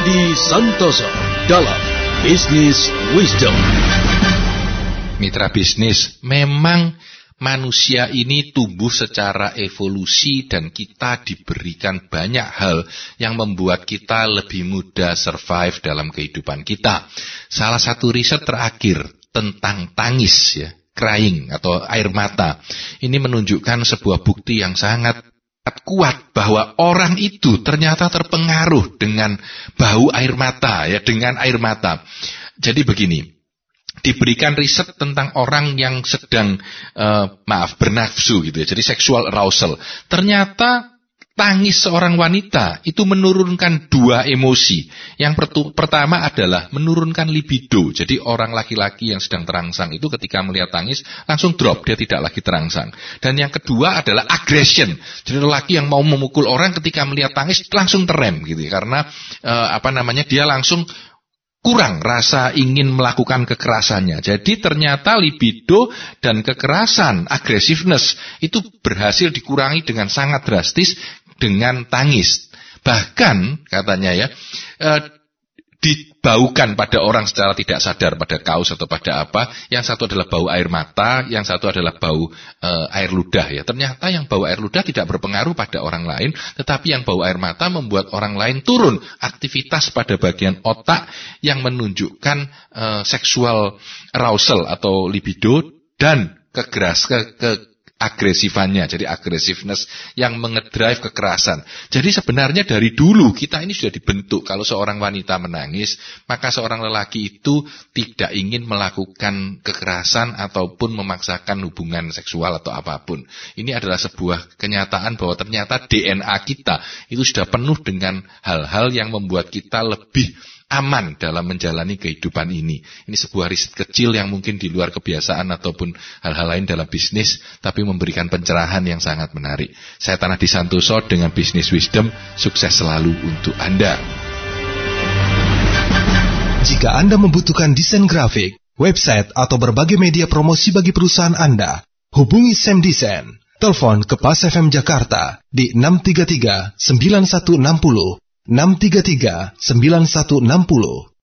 Adi Santoso dalam Business Wisdom. Mitra bisnis, memang manusia ini tumbuh secara evolusi dan kita diberikan banyak hal yang membuat kita lebih mudah survive dalam kehidupan kita. Salah satu riset terakhir tentang tangis, ya, crying atau air mata, ini menunjukkan sebuah bukti yang sangat kuat bahwa orang itu ternyata terpengaruh dengan bau air mata, ya, dengan air mata. Jadi begini, diberikan riset tentang orang yang sedang bernafsu gitu ya. Jadi sexual arousal. Ternyata tangis seorang wanita itu menurunkan dua emosi. Yang pertama adalah menurunkan libido. Jadi orang laki-laki yang sedang terangsang itu ketika melihat tangis langsung drop, dia tidak lagi terangsang. Dan yang kedua adalah aggression. Jadi lelaki yang mau memukul orang ketika melihat tangis langsung terrem gitu ya. Karena dia langsung kurang rasa ingin melakukan kekerasannya. Jadi ternyata libido dan kekerasan, aggressiveness itu berhasil dikurangi dengan sangat drastis dengan tangis. Bahkan katanya ya, dibaukan pada orang secara tidak sadar pada kaos atau pada apa. Yang satu adalah bau air mata, yang satu adalah bau air ludah ya. Ternyata yang bau air ludah tidak berpengaruh pada orang lain, tetapi yang bau air mata membuat orang lain turun aktivitas pada bagian otak yang menunjukkan sexual arousal atau libido dan agresifannya, jadi aggressiveness yang mengedrive kekerasan. Jadi sebenarnya dari dulu kita ini sudah dibentuk, kalau seorang wanita menangis, maka seorang lelaki itu tidak ingin melakukan kekerasan ataupun memaksakan hubungan seksual atau apapun. Ini adalah sebuah kenyataan bahwa ternyata DNA kita itu sudah penuh dengan hal-hal yang membuat kita lebih aman dalam menjalani kehidupan ini. Ini sebuah riset kecil yang mungkin di luar kebiasaan ataupun hal-hal lain dalam bisnis, tapi memberikan pencerahan yang sangat menarik. Saya Adi Santoso dengan Business Wisdom, sukses selalu untuk Anda. Jika Anda membutuhkan desain grafik, website atau berbagai media promosi bagi perusahaan Anda, hubungi Sam Design. Telepon ke Pas FM Jakarta di 633 9160. 633 9160